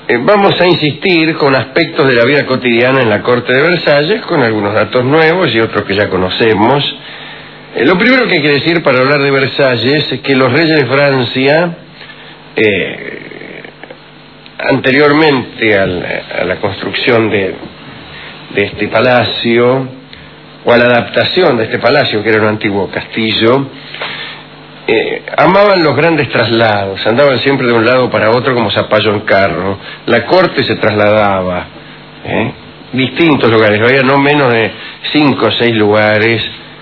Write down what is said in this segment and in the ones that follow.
Vamos a insistir con aspectos de la vida cotidiana en la corte de Versalles, con algunos datos nuevos y otros que ya conocemos. Lo primero que hay que decir para hablar de Versalles es que los reyes de Francia, anteriormente a la construcción de este palacio, o a la adaptación de este palacio, que era un antiguo castillo, amaban los grandes traslados, andaban siempre de un lado para otro como zapallo en carro. La corte se trasladaba, distintos lugares, había no menos de 5 o 6 lugares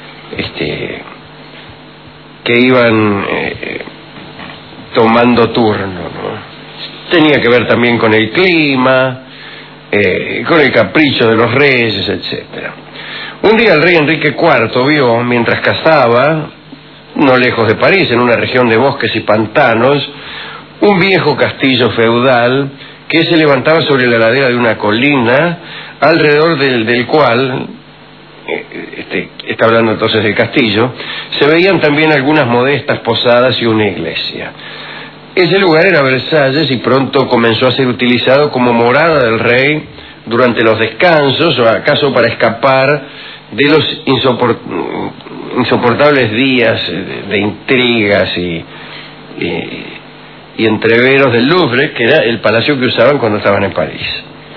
que iban tomando turno, ¿no? Tenía que ver también con el clima, con el capricho de los reyes, etcétera. Un día el rey Enrique IV vio, mientras cazaba, no lejos de París, en una región de bosques y pantanos, un viejo castillo feudal que se levantaba sobre la ladera de una colina, alrededor del cual, está hablando entonces del castillo, se veían también algunas modestas posadas y una iglesia. Ese lugar era Versalles y pronto comenzó a ser utilizado como morada del rey durante los descansos o acaso para escapar de los insoportables días de intrigas y entreveros del Louvre, que era el palacio que usaban cuando estaban en París.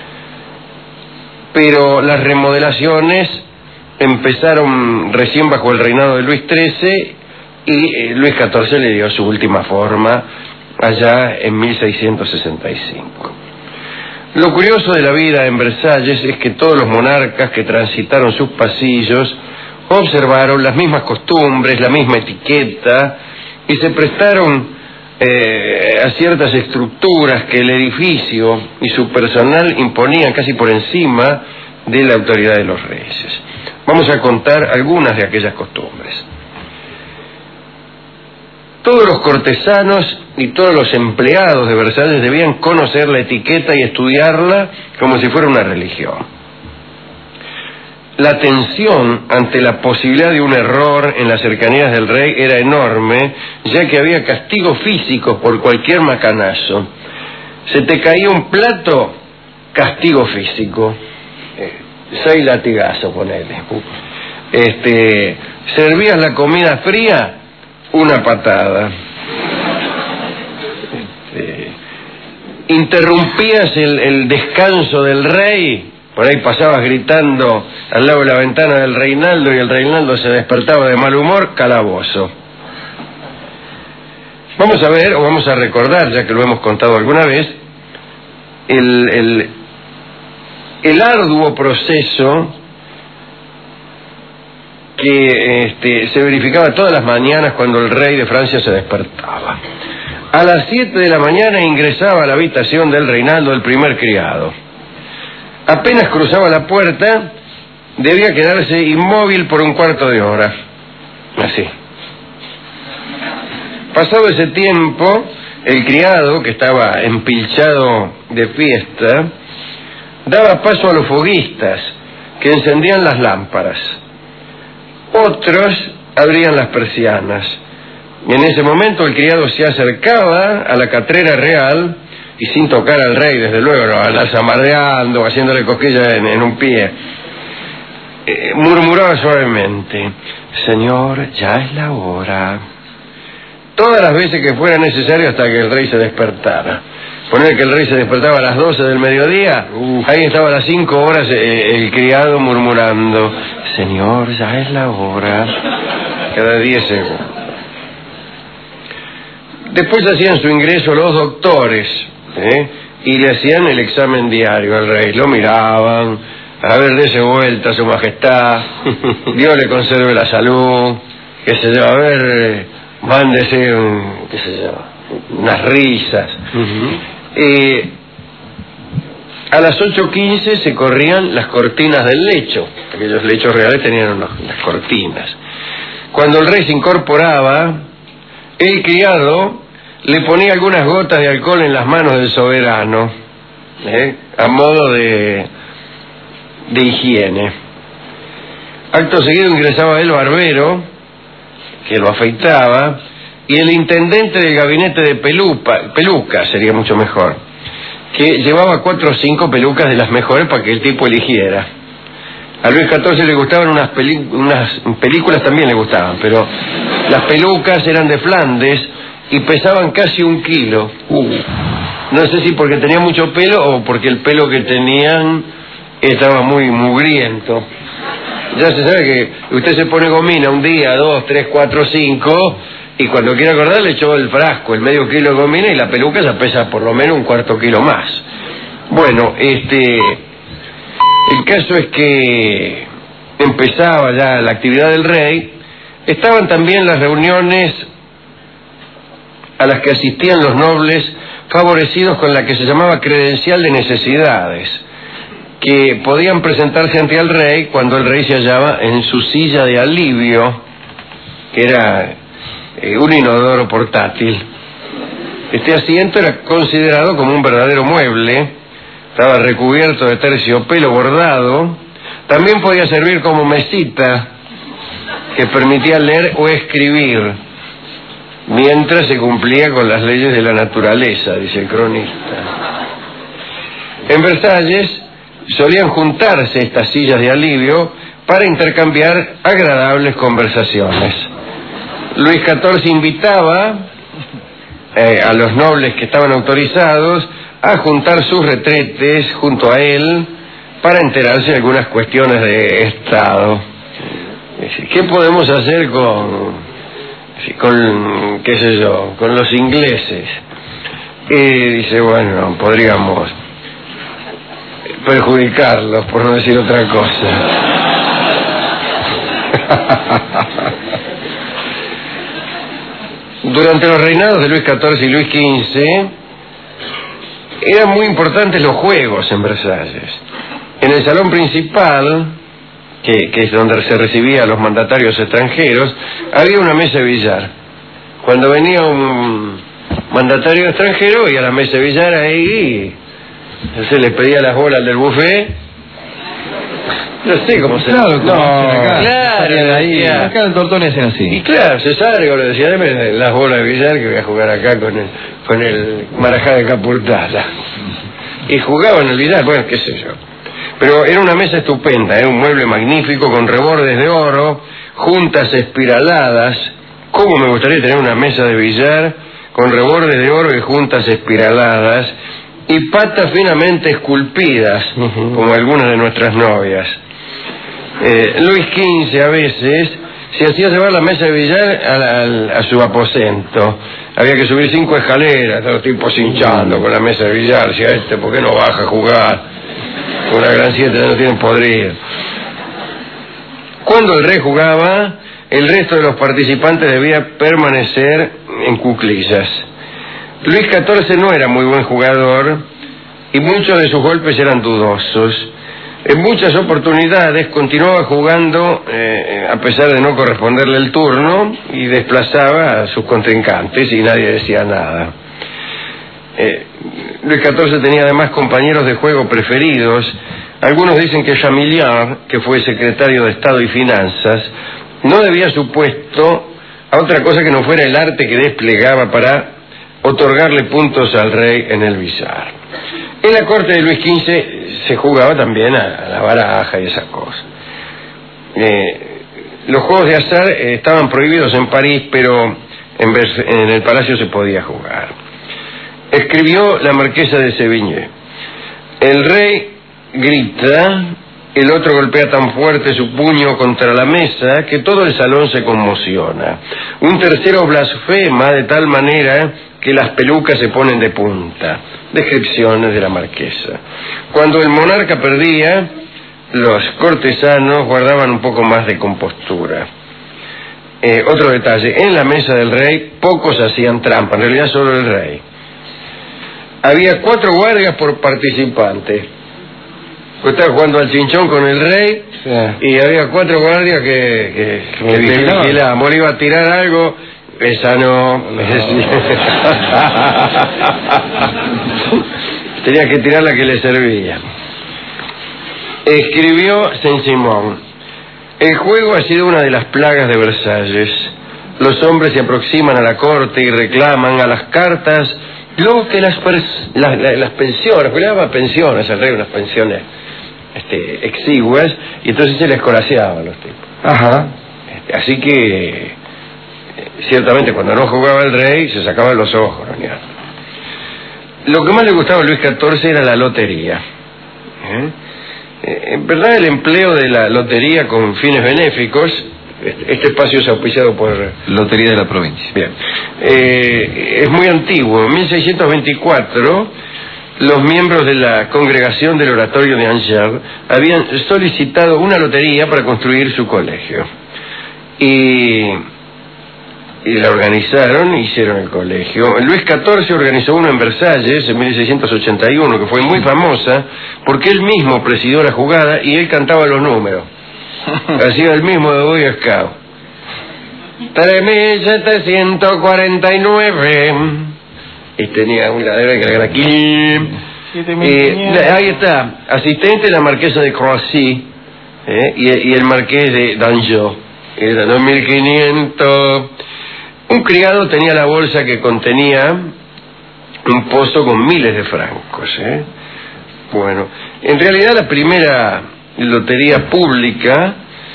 Pero las remodelaciones empezaron recién bajo el reinado de Luis XIII y Luis XIV le dio su última forma allá en 1665. Lo curioso de la vida en Versalles es que todos los monarcas que transitaron sus pasillos observaron las mismas costumbres, la misma etiqueta y se prestaron a ciertas estructuras que el edificio y su personal imponían casi por encima de la autoridad de los reyes. Vamos a contar algunas de aquellas costumbres. Todos los cortesanos y todos los empleados de Versalles debían conocer la etiqueta y estudiarla como si fuera una religión. La tensión ante la posibilidad de un error en las cercanías del rey era enorme, ya que había castigos físicos por cualquier macanazo. Se te caía un plato, castigo físico. 6 latigazos, ponele. Servías la comida fría, una patada. Interrumpías el descanso del rey, por ahí pasabas gritando al lado de la ventana del Reinaldo y el Reinaldo se despertaba de mal humor, calabozo. Vamos a ver, o vamos a recordar, ya que lo hemos contado alguna vez, el arduo proceso que se verificaba todas las mañanas cuando el rey de Francia se despertaba. A las 7 de la mañana ingresaba a la habitación del Reinaldo el primer criado. Apenas cruzaba la puerta, debía quedarse inmóvil por un cuarto de hora. Así. Pasado ese tiempo, el criado, que estaba empilchado de fiesta, daba paso a los foguistas, que encendían las lámparas. Otros abrían las persianas. Y en ese momento el criado se acercaba a la catrera real y sin tocar al rey, desde luego, no, zamarreando, haciéndole cosquillas en un pie, murmuraba suavemente: «Señor, ya es la hora». Todas las veces que fuera necesario hasta que el rey se despertara. Poner que el rey se despertaba a las 12 del mediodía, ahí estaba a las 5 horas el criado murmurando: «Señor, ya es la hora», cada 10 segundos. Después hacían su ingreso los doctores, y le hacían el examen diario al rey. Lo miraban: «A ver, dése vuelta, su majestad, Dios le conserve la salud, qué sé yo, a ver, mándese qué sé yo, unas risas». A las 8:15 se corrían las cortinas del lecho. Aquellos lechos reales tenían las cortinas. Cuando el rey se incorporaba, el criado le ponía algunas gotas de alcohol en las manos del soberano, a modo de higiene. Acto seguido ingresaba el barbero, que lo afeitaba, y el intendente del gabinete de peluca, sería mucho mejor, que llevaba 4 o 5 pelucas de las mejores para que el tipo eligiera. A Luis XIV le gustaban unas películas también le gustaban, pero las pelucas eran de Flandes y pesaban casi 1 kilo. No sé si porque tenía mucho pelo o porque el pelo que tenían estaba muy mugriento. Ya se sabe que usted se pone gomina un día, 2, 3, 4, 5, y cuando quiere acordar le echó el frasco, el medio kilo de gomina, y la peluca ya pesa por lo menos 1/4 kilo más. Bueno, el caso es que empezaba ya la actividad del rey. Estaban también las reuniones a las que asistían los nobles favorecidos con la que se llamaba credencial de necesidades, que podían presentarse ante el rey cuando el rey se hallaba en su silla de alivio, que era un inodoro portátil. Este asiento era considerado como un verdadero mueble, estaba recubierto de terciopelo bordado, también podía servir como mesita que permitía leer o escribir mientras se cumplía con las leyes de la naturaleza, dice el cronista. En Versalles solían juntarse estas sillas de alivio para intercambiar agradables conversaciones. Luis XIV invitaba a los nobles que estaban autorizados a juntar sus retretes junto a él para enterarse de algunas cuestiones de Estado. ¿Qué podemos hacer con qué sé yo, con los ingleses? Dice, bueno, podríamos perjudicarlos, por no decir otra cosa. Durante los reinados de Luis XIV y Luis XV eran muy importantes los juegos en Versalles. En el salón principal, que es donde se recibía a los mandatarios extranjeros, había una mesa de billar. Cuando venía un mandatario extranjero, iba a la mesa de billar ahí, se le pedía las bolas del buffet. No sé cómo se... Claro, claro, ahí. Acá en Tortoni hacen así. Y claro, Cesario le decía, deme las bolas de billar que voy a jugar acá con el Marajá de Capurtala. Y jugaban el billar, bueno, qué sé yo. Pero era una mesa estupenda, un mueble magnífico con rebordes de oro, juntas espiraladas. ¿Cómo me gustaría tener una mesa de billar con rebordes de oro y juntas espiraladas y patas finamente esculpidas, como algunas de nuestras novias? Luis XV a veces se hacía llevar la mesa de billar a su aposento. Había que subir 5 escaleras, los tipos hinchando con la mesa de billar. Decía, ¿por qué no baja a jugar? Con la gran 7 no tienen podrido. Cuando el rey jugaba, el resto de los participantes debía permanecer en cuclillas. Luis XIV no era muy buen jugador y muchos de sus golpes eran dudosos. En muchas oportunidades continuaba jugando a pesar de no corresponderle el turno y desplazaba a sus contrincantes y nadie decía nada. Luis XIV tenía además compañeros de juego preferidos. Algunos dicen que Chamillard, que fue secretario de Estado y Finanzas, no debía su puesto a otra cosa que no fuera el arte que desplegaba para otorgarle puntos al rey en el billar. En la corte de Luis XV se jugaba también a la baraja y esas cosas. Los juegos de azar estaban prohibidos en París, pero en el palacio se podía jugar. Escribió la marquesa de Sévigné: el rey grita, el otro golpea tan fuerte su puño contra la mesa que todo el salón se conmociona. Un tercero blasfema de tal manera que las pelucas se ponen de punta. Descripciones de la marquesa. Cuando el monarca perdía, los cortesanos guardaban un poco más de compostura. Otro detalle: en la mesa del rey pocos hacían trampa, en realidad solo el rey. Había 4 guardias por participante. Estaba jugando al chinchón con el rey, sí, y había 4 guardias que vigilaban. Iba a tirar algo, esa no. Tenía que tirar la que le servía. Escribió Saint-Simon: el juego ha sido una de las plagas de Versalles. Los hombres se aproximan a la corte y reclaman a las cartas Luego que las pensiones, porque le daba pensiones al rey, unas pensiones exiguas, y entonces se les escolaseaban los tipos. Ajá. Así que, ciertamente, cuando no jugaba el rey, se sacaban los ojos, ¿no? Lo que más le gustaba a Luis XIV era la lotería. En verdad, el empleo de la lotería con fines benéficos, este espacio es auspiciado por Lotería de la Provincia. Bien. Es muy antiguo. En 1624, los miembros de la congregación del oratorio de Angers habían solicitado una lotería para construir su colegio. Y la organizaron, hicieron el colegio. Luis XIV organizó uno en Versalles en 1681, que fue muy famosa, porque él mismo presidió la jugada y él cantaba los números. Hacía el mismo de Boy Scout. 3749. Y tenía un ladrón que era aquí. Ahí está, asistente de la marquesa de Croacy, y el marqués de Dangeau. Era 2500. Un criado tenía la bolsa que contenía un pozo con miles de francos. Bueno, en realidad la primera lotería pública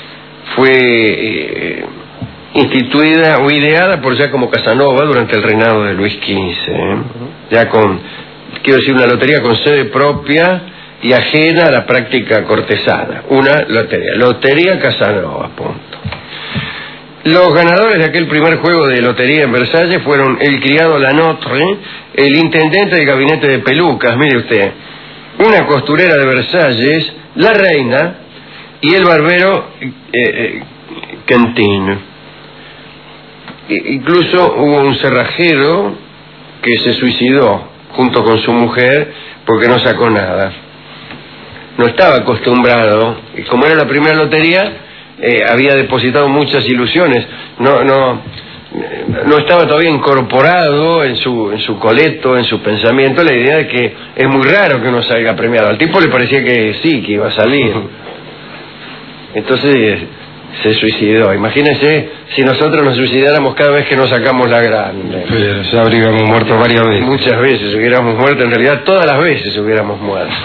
fue instituida o ideada por Giacomo Casanova durante el reinado de Luis XV. Ya con, quiero decir, una lotería con sede propia y ajena a la práctica cortesana. Una Lotería Casanova, punto. Los ganadores de aquel primer juego de lotería en Versalles fueron el criado Lanotre, el intendente del gabinete de pelucas, mire usted, una costurera de Versalles, la reina y el barbero Quentin. Incluso hubo un cerrajero que se suicidó junto con su mujer porque no sacó nada. No estaba acostumbrado, y como era la primera lotería, había depositado muchas ilusiones, no estaba todavía incorporado en su coleto, en su pensamiento, la idea de que es muy raro que uno salga premiado. Al tipo le parecía que sí, que iba a salir. Entonces se suicidó. Imagínense si nosotros nos suicidáramos cada vez que nos sacamos la grande. Pero ya habríamos muerto varias veces. Muchas veces hubiéramos muerto, en realidad todas las veces hubiéramos muerto.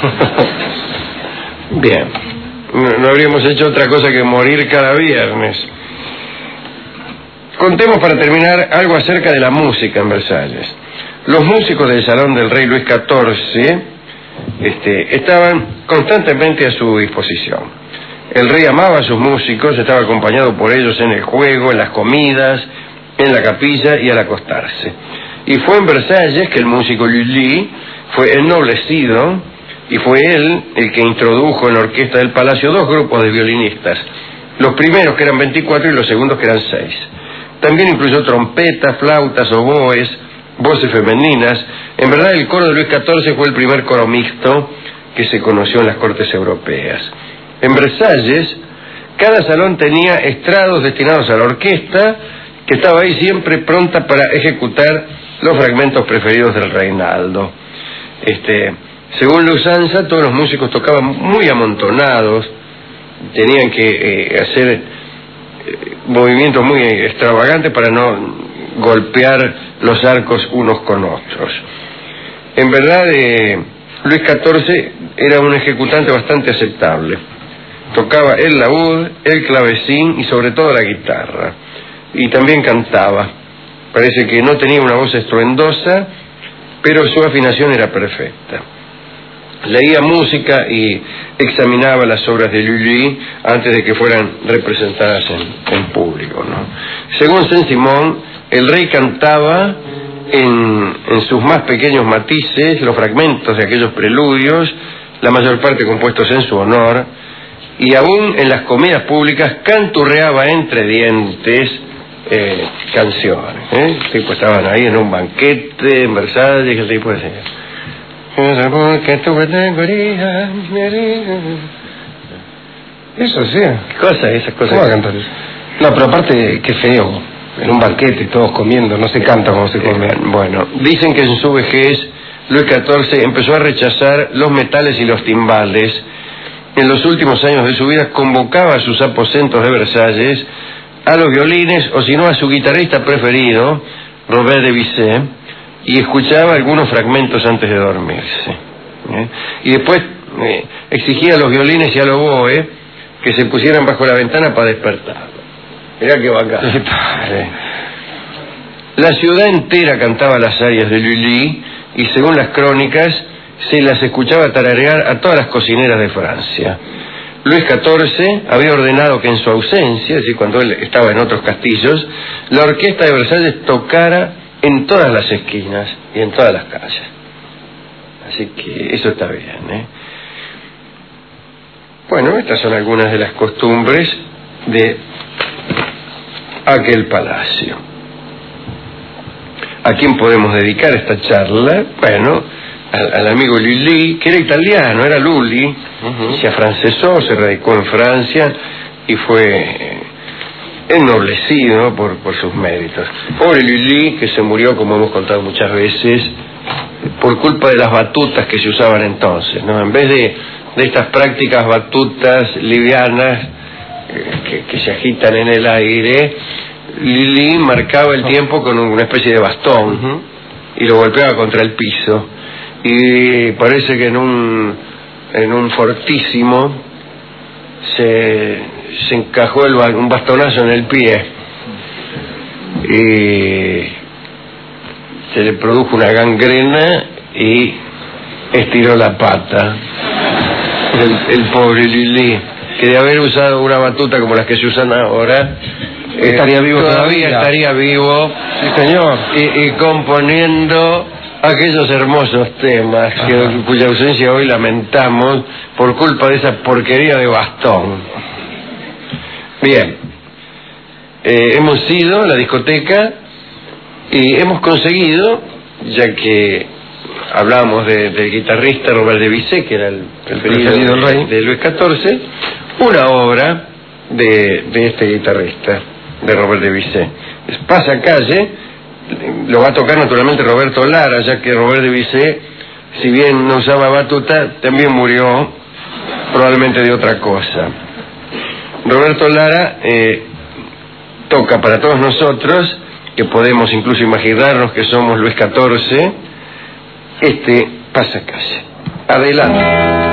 Bien. No habríamos hecho otra cosa que morir cada viernes. Contemos para terminar algo acerca de la música en Versalles. Los músicos del salón del rey Luis XIV estaban constantemente a su disposición. El rey amaba a sus músicos, estaba acompañado por ellos en el juego, en las comidas, en la capilla y al acostarse. Y fue en Versalles que el músico Lully fue ennoblecido, y fue él el que introdujo en la orquesta del palacio 2 grupos de violinistas. Los primeros, que eran 24, y los segundos, que eran 6. También incluyó trompetas, flautas, oboes, voces femeninas. En verdad, el coro de Luis XIV fue el primer coro mixto que se conoció en las cortes europeas. En Versalles, cada salón tenía estrados destinados a la orquesta, que estaba ahí siempre pronta para ejecutar los fragmentos preferidos del Reinaldo. Según la usanza, todos los músicos tocaban muy amontonados, tenían que hacer movimientos muy extravagantes para no golpear los arcos unos con otros. En verdad, Luis XIV era un ejecutante bastante aceptable. Tocaba el laúd, el clavecín y sobre todo la guitarra. Y también cantaba. Parece que no tenía una voz estruendosa, pero su afinación era perfecta. Leía música y examinaba las obras de Lully antes de que fueran representadas en público, ¿no? Según Saint-Simon, el rey cantaba en sus más pequeños matices los fragmentos de aquellos preludios, la mayor parte compuestos en su honor, y aún en las comidas públicas canturreaba entre dientes canciones. El tipo estaban ahí en un banquete en Versalles, y el tipo decía: eso sí. ¿Qué cosa? Esas cosas. ¿Cómo va a cantar eso? No, pero aparte, qué feo. En un banquete, todos comiendo, no se canta como se come. Bueno, dicen que en su vejez Luis XIV empezó a rechazar los metales y los timbales. En los últimos años de su vida convocaba a sus aposentos de Versalles a los violines, o si no a su guitarrista preferido, Robert de Bizet, y escuchaba algunos fragmentos antes de dormirse. Y después exigía a los violines y a los oboes que se pusieran bajo la ventana para despertarlo. Mirá qué bacán. La ciudad entera cantaba las arias de Lully y según las crónicas se las escuchaba tararear a todas las cocineras de Francia. Luis XIV había ordenado que en su ausencia, es decir, cuando él estaba en otros castillos, la orquesta de Versalles tocara en todas las esquinas y en todas las calles. Así que eso está bien, Bueno, estas son algunas de las costumbres de aquel palacio. ¿A quién podemos dedicar esta charla? Bueno, al amigo Lully, que era italiano, era Lully, se afrancesó, se radicó en Francia y fue ennoblecido por sus méritos. Pobre Lully, que se murió, como hemos contado muchas veces, por culpa de las batutas que se usaban entonces, ¿no? En vez de estas prácticas batutas livianas que se agitan en el aire, Lully marcaba el tiempo con una especie de bastón y lo golpeaba contra el piso. Y parece que en un fortísimo se encajó un bastonazo en el pie y se le produjo una gangrena y estiró la pata el pobre Lully, que de haber usado una batuta como las que se usan ahora estaría vivo todavía estaría vivo, sí señor, y componiendo aquellos hermosos temas cuya ausencia hoy lamentamos por culpa de esa porquería de bastón. Bien, hemos ido a la discoteca y hemos conseguido, ya que hablamos del guitarrista Robert de Bizet, que era el preferido del rey de Luis XIV, una obra de este guitarrista, de Robert de Bizet. Pasacalle. Lo va a tocar naturalmente Roberto Lara, ya que Robert de Bizet, si bien no usaba batuta, también murió probablemente de otra cosa. Roberto Lara toca para todos nosotros, que podemos incluso imaginarnos que somos Luis XIV, este Pasacalle. Adelante.